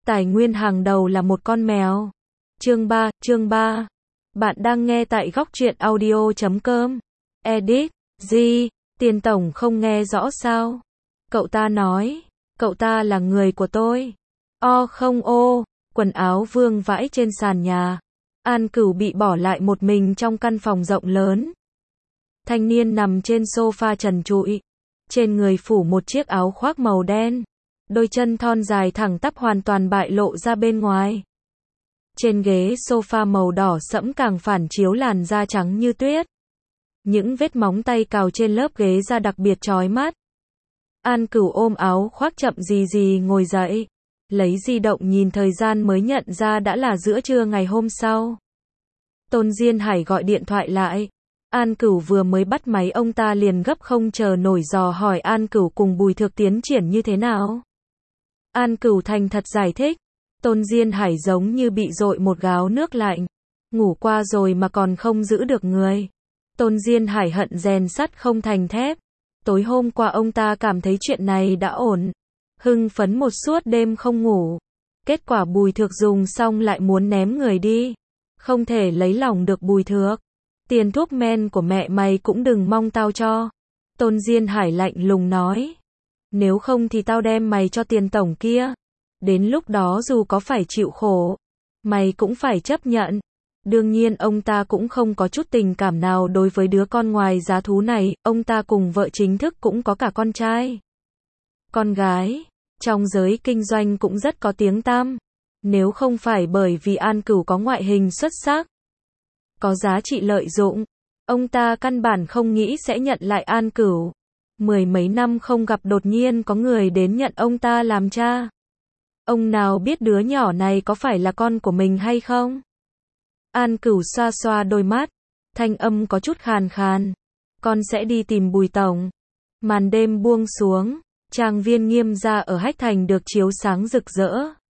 Tài nguyên hàng đầu là một con mèo. Chương 3. Bạn đang nghe tại Góc Truyện Audio.com. Edit. Tiền tổng không nghe rõ sao? Cậu ta nói, cậu ta là người của tôi. Không. Quần áo vương vãi trên sàn nhà. An Cửu bị bỏ lại một mình trong căn phòng rộng lớn. Thanh niên nằm trên sofa trần trụi. Trên người phủ một chiếc áo khoác màu đen. Đôi chân thon dài thẳng tắp hoàn toàn bại lộ ra bên ngoài. Trên ghế sofa màu đỏ sẫm càng phản chiếu làn da trắng như tuyết. Những vết móng tay cào trên lớp ghế da đặc biệt chói mắt. An Cửu ôm áo khoác chậm gì ngồi dậy. Lấy di động nhìn thời gian mới nhận ra đã là giữa trưa ngày hôm sau. Tôn Diên Hải gọi điện thoại lại. An Cửu vừa mới bắt máy ông ta liền gấp không chờ nổi dò hỏi An Cửu cùng Bùi Thược tiến triển như thế nào. An Cửu thành thật giải thích. Tôn Diên Hải giống như bị dội một gáo nước lạnh. Ngủ qua rồi mà còn không giữ được người. Tôn Diên Hải hận rèn sắt không thành thép. Tối hôm qua ông ta cảm thấy chuyện này đã ổn. Hưng phấn một suốt đêm không ngủ. Kết quả Bùi Thược dùng xong lại muốn ném người đi. Không thể lấy lòng được Bùi Thược. Tiền thuốc men của mẹ mày cũng đừng mong tao cho. Tôn Diên Hải lạnh lùng nói. Nếu không thì tao đem mày cho Tiền tổng kia. Đến lúc đó dù có phải chịu khổ, mày cũng phải chấp nhận. Đương nhiên ông ta cũng không có chút tình cảm nào đối với đứa con ngoài giá thú này. Ông ta cùng vợ chính thức cũng có cả con trai. Con gái, trong giới kinh doanh cũng rất có tiếng tăm. Nếu không phải bởi vì An Cửu có ngoại hình xuất sắc, có giá trị lợi dụng, ông ta căn bản không nghĩ sẽ nhận lại An Cửu. Mười mấy năm không gặp đột nhiên có người đến nhận ông ta làm cha. Ông nào biết đứa nhỏ này có phải là con của mình hay không? An Cửu xoa xoa đôi mắt, thanh âm có chút khàn khàn. Con sẽ đi tìm Bùi tổng. Màn đêm buông xuống, trang viên Nghiêm gia ở Hách Thành được chiếu sáng rực rỡ.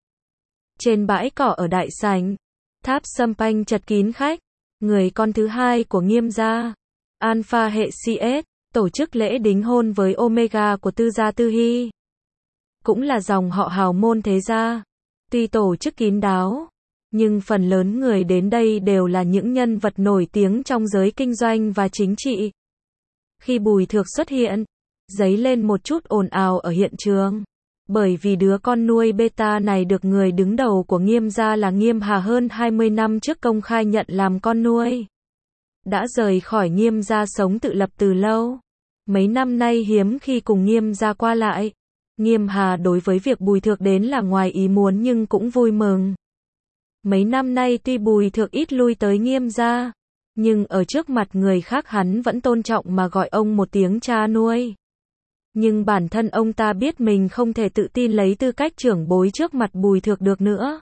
Trên bãi cỏ ở đại sảnh, tháp sâm panh chật kín khách. Người con thứ hai của Nghiêm gia, Alpha hệ CS, tổ chức lễ đính hôn với Omega của Tư gia Tư Hy. Cũng là dòng họ hào môn thế gia. Tuy tổ chức kín đáo, nhưng phần lớn người đến đây đều là những nhân vật nổi tiếng trong giới kinh doanh và chính trị. Khi Bùi Thược xuất hiện, dấy lên một chút ồn ào ở hiện trường. Bởi vì đứa con nuôi beta này được người đứng đầu của Nghiêm gia là Nghiêm Hà hơn 20 năm trước công khai nhận làm con nuôi. Đã rời khỏi Nghiêm gia sống tự lập từ lâu. Mấy năm nay hiếm khi cùng Nghiêm gia qua lại. Nghiêm Hà đối với việc Bùi Thược đến là ngoài ý muốn nhưng cũng vui mừng. Mấy năm nay tuy Bùi Thược ít lui tới Nghiêm gia, nhưng ở trước mặt người khác hắn vẫn tôn trọng mà gọi ông một tiếng cha nuôi. Nhưng bản thân ông ta biết mình không thể tự tin lấy tư cách trưởng bối trước mặt Bùi Thược được nữa.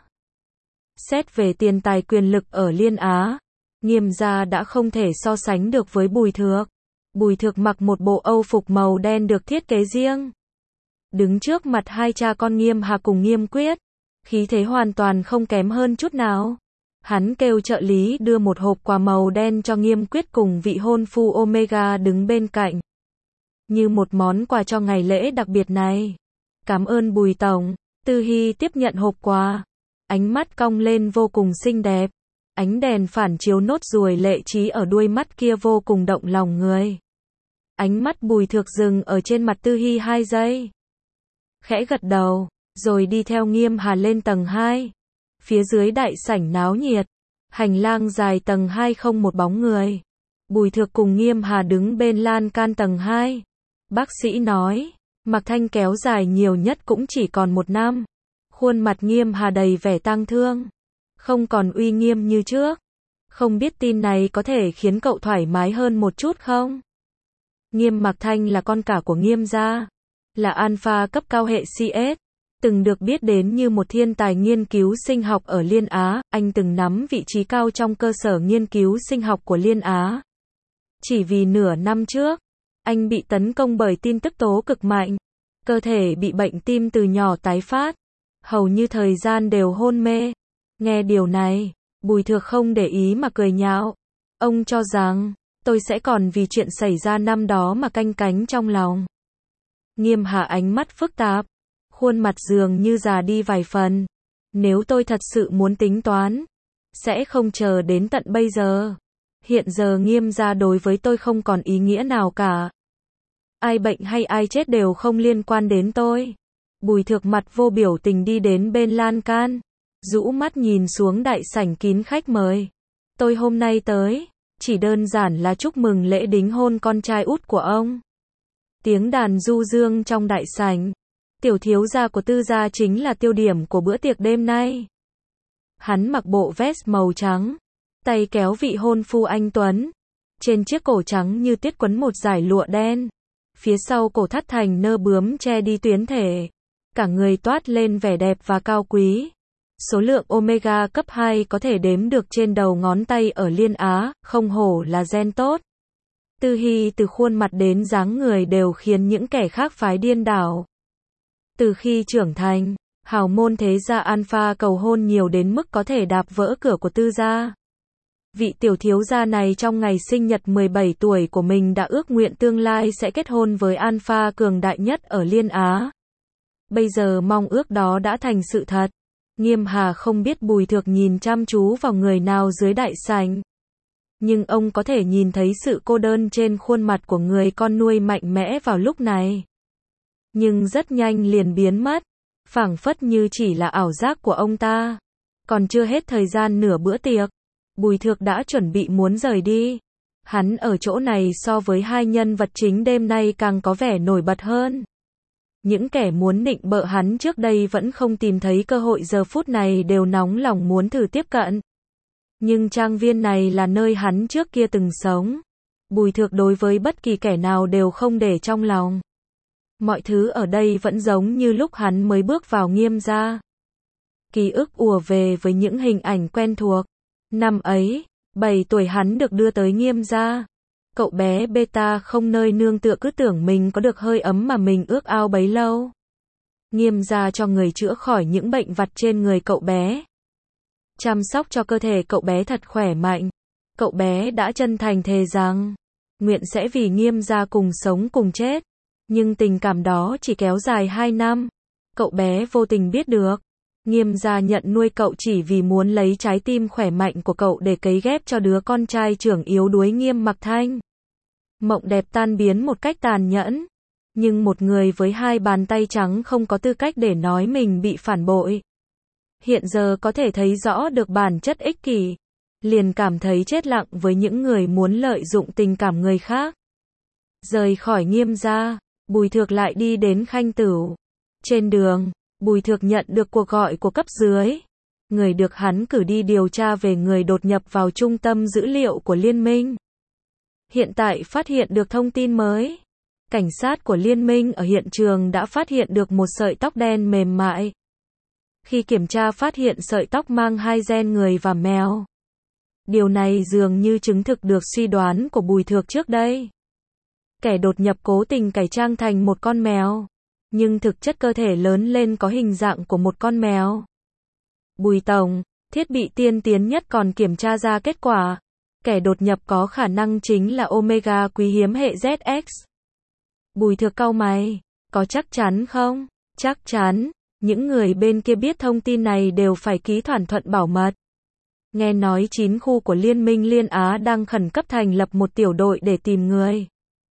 Xét về tiền tài quyền lực ở Liên Á, Nghiêm gia đã không thể so sánh được với Bùi Thược. Bùi Thược mặc một bộ âu phục màu đen được thiết kế riêng. Đứng trước mặt hai cha con Nghiêm Hà cùng Nghiêm Quyết, khí thế hoàn toàn không kém hơn chút nào. Hắn kêu trợ lý đưa một hộp quà màu đen cho Nghiêm Quyết cùng vị hôn phu Omega đứng bên cạnh. Như một món quà cho ngày lễ đặc biệt này. Cảm ơn Bùi tổng. Tư Hy tiếp nhận hộp quà. Ánh mắt cong lên vô cùng xinh đẹp. Ánh đèn phản chiếu nốt ruồi lệ trí ở đuôi mắt kia vô cùng động lòng người. Ánh mắt Bùi Thược dừng ở trên mặt Tư Hy 2 giây. Khẽ gật đầu, rồi đi theo Nghiêm Hà lên tầng 2. Phía dưới đại sảnh náo nhiệt. Hành lang dài tầng 2 không một bóng người. Bùi Thược cùng Nghiêm Hà đứng bên lan can tầng 2. Bác sĩ nói, Mạc Thanh kéo dài nhiều nhất cũng chỉ còn 1 năm. Khuôn mặt Nghiêm Hà đầy vẻ tang thương. Không còn uy nghiêm như trước. Không biết tin này có thể khiến cậu thoải mái hơn một chút không? Nghiêm Mạc Thanh là con cả của Nghiêm gia. Là alpha cấp cao hệ CS. Từng được biết đến như một thiên tài nghiên cứu sinh học ở Liên Á. Anh từng nắm vị trí cao trong cơ sở nghiên cứu sinh học của Liên Á. Chỉ vì nửa năm trước, anh bị tấn công bởi tin tức tố cực mạnh. Cơ thể bị bệnh tim từ nhỏ tái phát. Hầu như thời gian đều hôn mê. Nghe điều này, Bùi Thược không để ý mà cười nhạo. Ông cho rằng, tôi sẽ còn vì chuyện xảy ra năm đó mà canh cánh trong lòng. Nghiêm Hà ánh mắt phức tạp. Khuôn mặt dường như già đi vài phần. Nếu tôi thật sự muốn tính toán, sẽ không chờ đến tận bây giờ. Hiện giờ Nghiêm gia đối với tôi không còn ý nghĩa nào cả. Ai bệnh hay ai chết đều không liên quan đến tôi. Bùi Thược mặt vô biểu tình đi đến bên lan can, rũ mắt nhìn xuống đại sảnh kín khách mời. Tôi hôm nay tới, chỉ đơn giản là chúc mừng lễ đính hôn con trai út của ông. Tiếng đàn du dương trong đại sảnh. Tiểu thiếu gia của Tư gia chính là tiêu điểm của bữa tiệc đêm nay. Hắn mặc bộ vest màu trắng, tay kéo vị hôn phu anh tuấn. Trên chiếc cổ trắng như tiết quấn một dải lụa đen. Phía sau cổ thắt thành nơ bướm che đi tuyến thể. Cả người toát lên vẻ đẹp và cao quý. Số lượng omega cấp 2 có thể đếm được trên đầu ngón tay ở Liên Á, không hổ là gen tốt. Tư Hy từ khuôn mặt đến dáng người đều khiến những kẻ khác phái điên đảo. Từ khi trưởng thành, hào môn thế gia Alpha cầu hôn nhiều đến mức có thể đạp vỡ cửa của Tư gia. Vị tiểu thiếu gia này trong ngày sinh nhật 17 tuổi của mình đã ước nguyện tương lai sẽ kết hôn với Alpha cường đại nhất ở Liên Á. Bây giờ mong ước đó đã thành sự thật. Nghiêm Hà không biết Bùi Thược nhìn chăm chú vào người nào dưới đại sảnh. Nhưng ông có thể nhìn thấy sự cô đơn trên khuôn mặt của người con nuôi mạnh mẽ vào lúc này. Nhưng rất nhanh liền biến mất, phảng phất như chỉ là ảo giác của ông ta. Còn chưa hết thời gian nửa bữa tiệc, Bùi Thược đã chuẩn bị muốn rời đi. Hắn ở chỗ này so với hai nhân vật chính đêm nay càng có vẻ nổi bật hơn. Những kẻ muốn nịnh bợ hắn trước đây vẫn không tìm thấy cơ hội giờ phút này đều nóng lòng muốn thử tiếp cận. Nhưng trang viên này là nơi hắn trước kia từng sống. Bùi Thược đối với bất kỳ kẻ nào đều không để trong lòng. Mọi thứ ở đây vẫn giống như lúc hắn mới bước vào Nghiêm gia. Ký ức ùa về với những hình ảnh quen thuộc. Năm ấy, 7 tuổi hắn được đưa tới Nghiêm gia. Cậu bé Beta không nơi nương tựa cứ tưởng mình có được hơi ấm mà mình ước ao bấy lâu. Nghiêm gia cho người chữa khỏi những bệnh vặt trên người cậu bé. Chăm sóc cho cơ thể cậu bé thật khỏe mạnh. Cậu bé đã chân thành thề rằng, nguyện sẽ vì Nghiêm gia cùng sống cùng chết. Nhưng tình cảm đó chỉ kéo dài 2 năm. Cậu bé vô tình biết được, Nghiêm gia nhận nuôi cậu chỉ vì muốn lấy trái tim khỏe mạnh của cậu để cấy ghép cho đứa con trai trưởng yếu đuối Nghiêm Mặc Thanh. Mộng đẹp tan biến một cách tàn nhẫn. Nhưng một người với 2 bàn tay trắng không có tư cách để nói mình bị phản bội. Hiện giờ có thể thấy rõ được bản chất ích kỷ. Liền cảm thấy chết lặng với những người muốn lợi dụng tình cảm người khác. Rời khỏi Nghiêm gia, Bùi Thược lại đi đến Khanh Tửu. Trên đường, Bùi Thược nhận được cuộc gọi của cấp dưới. Người được hắn cử đi điều tra về người đột nhập vào trung tâm dữ liệu của Liên minh. Hiện tại phát hiện được thông tin mới. Cảnh sát của Liên minh ở hiện trường đã phát hiện được một sợi tóc đen mềm mại. Khi kiểm tra phát hiện sợi tóc mang 2 gen người và mèo. Điều này dường như chứng thực được suy đoán của Bùi Thược trước đây. Kẻ đột nhập cố tình cải trang thành một con mèo. Nhưng thực chất cơ thể lớn lên có hình dạng của một con mèo. Bùi tổng, thiết bị tiên tiến nhất còn kiểm tra ra kết quả. Kẻ đột nhập có khả năng chính là Omega quý hiếm hệ ZX. Bùi Thược cau mày, có chắc chắn không? Chắc chắn, những người bên kia biết thông tin này đều phải ký thỏa thuận bảo mật. Nghe nói 9 khu của Liên minh Liên Á đang khẩn cấp thành lập một tiểu đội để tìm người.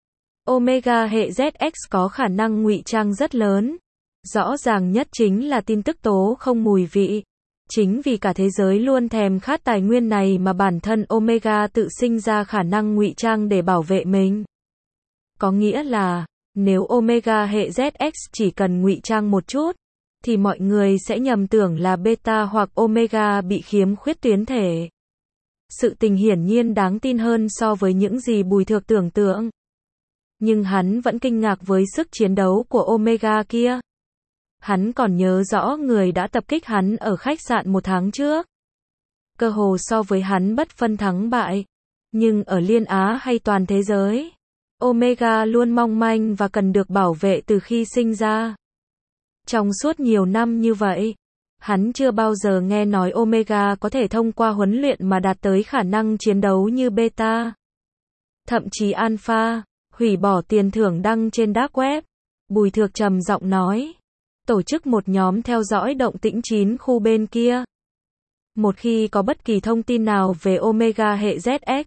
Omega hệ ZX có khả năng ngụy trang rất lớn. Rõ ràng nhất chính là tin tức tố không mùi vị. Chính vì cả thế giới luôn thèm khát tài nguyên này mà bản thân Omega tự sinh ra khả năng ngụy trang để bảo vệ mình. Có nghĩa là, nếu Omega hệ ZX chỉ cần ngụy trang một chút, thì mọi người sẽ nhầm tưởng là Beta hoặc Omega bị khiếm khuyết tuyến thể. Sự tình hiển nhiên đáng tin hơn so với những gì Bùi Thược tưởng tượng. Nhưng hắn vẫn kinh ngạc với sức chiến đấu của Omega kia. Hắn còn nhớ rõ người đã tập kích hắn ở khách sạn 1 tháng trước. Cơ hồ so với hắn bất phân thắng bại. Nhưng ở Liên Á hay toàn thế giới, Omega luôn mong manh và cần được bảo vệ từ khi sinh ra. Trong suốt nhiều năm như vậy, hắn chưa bao giờ nghe nói Omega có thể thông qua huấn luyện mà đạt tới khả năng chiến đấu như Beta. Thậm chí Alpha, hủy bỏ tiền thưởng đăng trên dark web. Bùi Thược trầm giọng nói. tổ chức một nhóm theo dõi động tĩnh 9 khu bên kia. Một khi có bất kỳ thông tin nào về Omega hệ ZX,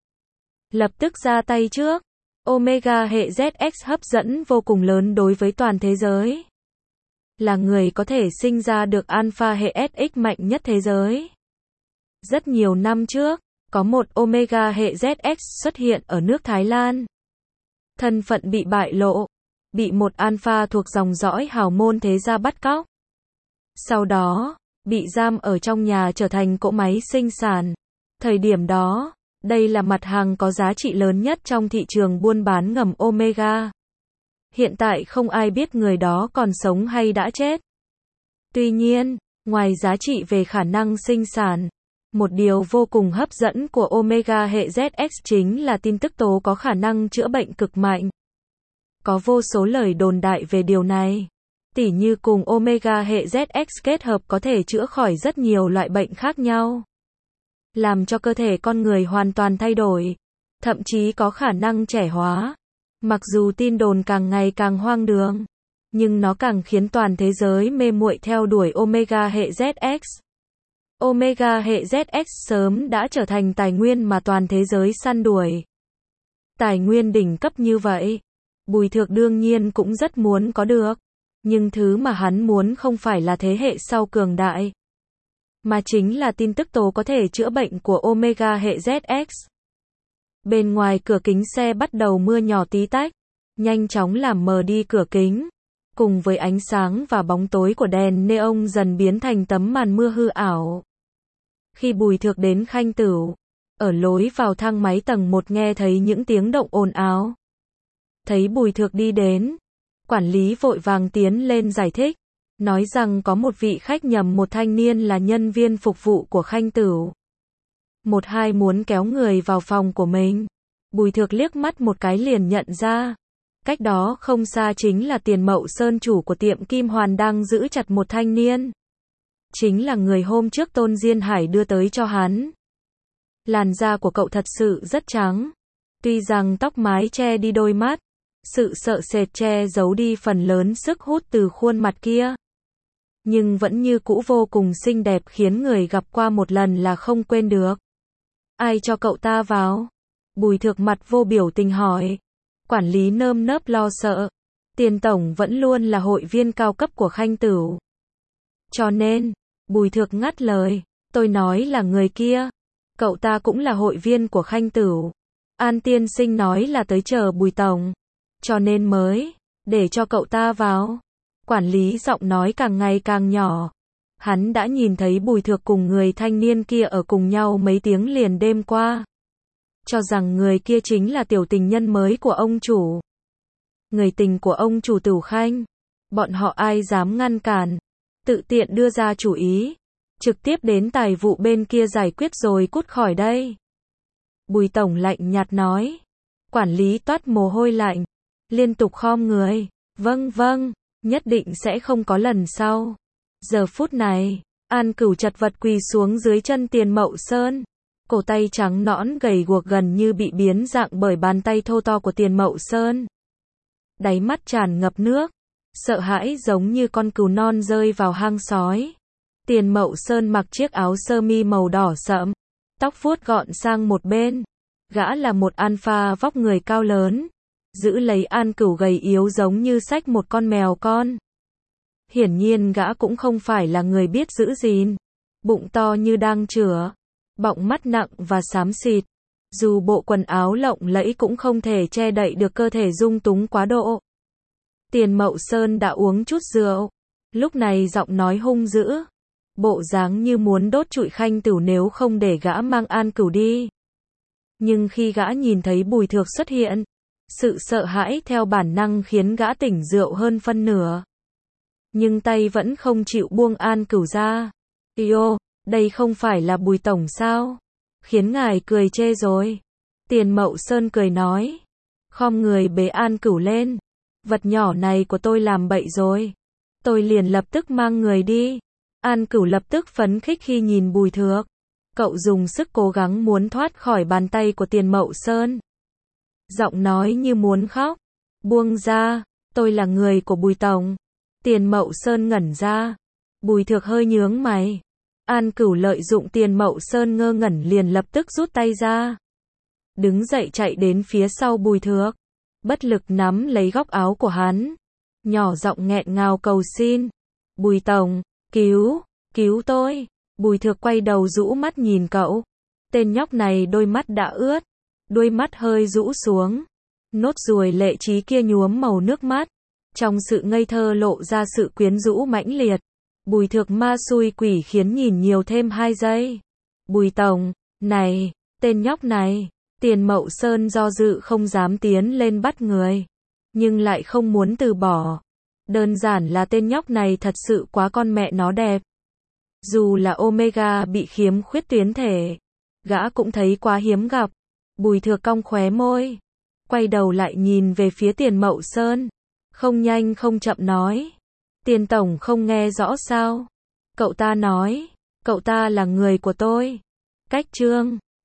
lập tức ra tay trước. Omega hệ ZX hấp dẫn vô cùng lớn đối với toàn thế giới. Là người có thể sinh ra được Alpha hệ SX mạnh nhất thế giới. Rất nhiều năm trước, có một Omega hệ ZX xuất hiện ở nước Thái Lan. Thân phận bị bại lộ, bị một Alpha thuộc dòng dõi hào môn thế gia bắt cóc. Sau đó, bị giam ở trong nhà trở thành cỗ máy sinh sản. Thời điểm đó, đây là mặt hàng có giá trị lớn nhất trong thị trường buôn bán ngầm Omega. Hiện tại không ai biết người đó còn sống hay đã chết. Tuy nhiên, ngoài giá trị về khả năng sinh sản, một điều vô cùng hấp dẫn của Omega hệ ZX chính là tin tức tố có khả năng chữa bệnh cực mạnh. Có vô số lời đồn đại về điều này. Tỉ như cùng Omega hệ ZX kết hợp có thể chữa khỏi rất nhiều loại bệnh khác nhau. Làm cho cơ thể con người hoàn toàn thay đổi. Thậm chí có khả năng trẻ hóa. Mặc dù tin đồn càng ngày càng hoang đường, nhưng nó càng khiến toàn thế giới mê muội theo đuổi Omega hệ ZX. Omega hệ ZX sớm đã trở thành tài nguyên mà toàn thế giới săn đuổi. Tài nguyên đỉnh cấp như vậy, Bùi Thược đương nhiên cũng rất muốn có được. Nhưng thứ mà hắn muốn không phải là thế hệ sau cường đại, mà chính là tin tức tố có thể chữa bệnh của Omega hệ ZX. Bên ngoài cửa kính xe bắt đầu mưa nhỏ tí tách, nhanh chóng làm mờ đi cửa kính. Cùng với ánh sáng và bóng tối của đèn neon dần biến thành tấm màn mưa hư ảo. Khi Bùi Thược đến Khanh Tửu, ở lối vào thang máy tầng 1 nghe thấy những tiếng động ồn ào. Thấy Bùi Thược đi đến, quản lý vội vàng tiến lên giải thích, nói rằng có một vị khách nhầm một thanh niên là nhân viên phục vụ của Khanh Tửu. Một hai muốn kéo người vào phòng của mình. Bùi Thược liếc mắt một cái liền nhận ra. Cách đó không xa chính là Tiền Mậu Sơn chủ của tiệm Kim Hoàn đang giữ chặt một thanh niên. Chính là người hôm trước Tôn Diên Hải đưa tới cho hắn. Làn da của cậu thật sự rất trắng. Tuy rằng tóc mái che đi đôi mắt, sự sợ sệt che giấu đi phần lớn sức hút từ khuôn mặt kia. Nhưng vẫn như cũ vô cùng xinh đẹp khiến người gặp qua một lần là không quên được. Ai cho cậu ta vào? Bùi Thược mặt vô biểu tình hỏi. Quản lý nơm nớp lo sợ. Tiền tổng vẫn luôn là hội viên cao cấp của Khanh Tửu. Cho nên, Bùi Thược ngắt lời, tôi nói là người kia. Cậu ta cũng là hội viên của Khanh Tửu. An tiên sinh nói là tới chờ Bùi tổng. Cho nên mới, để cho cậu ta vào. Quản lý giọng nói càng ngày càng nhỏ. Hắn đã nhìn thấy Bùi Thược cùng người thanh niên kia ở cùng nhau mấy tiếng liền đêm qua. Cho rằng người kia chính là tiểu tình nhân mới của ông chủ. Người tình của ông chủ Tửu Khanh. Bọn họ ai dám ngăn cản. Tự tiện đưa ra chủ ý. Trực tiếp đến tài vụ bên kia giải quyết rồi cút khỏi đây. Bùi tổng lạnh nhạt nói. Quản lý toát mồ hôi lạnh. Liên tục khom người. Vâng vâng, nhất định sẽ không có lần sau. Giờ phút này, An Cửu chật vật quỳ xuống dưới chân Tiền Mậu Sơn. Cổ tay trắng nõn gầy guộc gần như bị biến dạng bởi bàn tay thô to của Tiền Mậu Sơn. Đáy mắt tràn ngập nước, sợ hãi giống như con cừu non rơi vào hang sói. Tiền Mậu Sơn mặc chiếc áo sơ mi màu đỏ sẫm, tóc vuốt gọn sang một bên. Gã là một alpha vóc người cao lớn, giữ lấy An Cửu gầy yếu giống như xách một con mèo con. Hiển nhiên gã cũng không phải là người biết giữ gìn, bụng to như đang chửa, bọng mắt nặng và xám xịt. Dù bộ quần áo lộng lẫy cũng không thể che đậy được cơ thể dung túng quá độ. Tiền Mậu Sơn đã uống chút rượu, lúc này giọng nói hung dữ, bộ dáng như muốn đốt trụi Khanh Tửu nếu không để gã mang An Cửu đi. Nhưng khi gã nhìn thấy Bùi Thược xuất hiện, sự sợ hãi theo bản năng khiến gã tỉnh rượu hơn phân nửa. Nhưng tay vẫn không chịu buông An Cửu ra. Yêu, đây không phải là Bùi tổng sao? Khiến ngài cười chê rồi. Tiền Mậu Sơn cười nói. Khom người bế An Cửu lên. Vật nhỏ này của tôi làm bậy rồi. Tôi liền lập tức mang người đi. An Cửu lập tức phấn khích khi nhìn Bùi Thược. Cậu dùng sức cố gắng muốn thoát khỏi bàn tay của Tiền Mậu Sơn. Giọng nói như muốn khóc. Buông ra, tôi là người của Bùi tổng. Tiền Mậu Sơn ngẩn ra. Bùi Thược hơi nhướng mày. An Cửu lợi dụng Tiền Mậu Sơn ngơ ngẩn liền lập tức rút tay ra. Đứng dậy chạy đến phía sau Bùi Thược. Bất lực nắm lấy góc áo của hắn. Nhỏ giọng nghẹn ngào cầu xin. Bùi Tổng, cứu tôi. Bùi Thược quay đầu rũ mắt nhìn cậu. Tên nhóc này đôi mắt đã ướt. Đuôi mắt hơi rũ xuống. Nốt ruồi lệ trí kia nhuốm màu nước mắt. Trong sự ngây thơ lộ ra sự quyến rũ mãnh liệt. Bùi Thược ma xui quỷ khiến nhìn nhiều thêm 2 giây. Bùi Tổng, này, tên nhóc này. Tiền Mậu Sơn do dự không dám tiến lên bắt người. Nhưng lại không muốn từ bỏ. Đơn giản là tên nhóc này thật sự quá con mẹ nó đẹp. Dù là Omega bị khiếm khuyết tuyến thể. Gã cũng thấy quá hiếm gặp. Bùi Thược cong khóe môi. Quay đầu lại nhìn về phía Tiền Mậu Sơn. Không nhanh không chậm nói. Tiền Tổng không nghe rõ sao? Cậu ta nói. Cậu ta là người của tôi. Cách chương.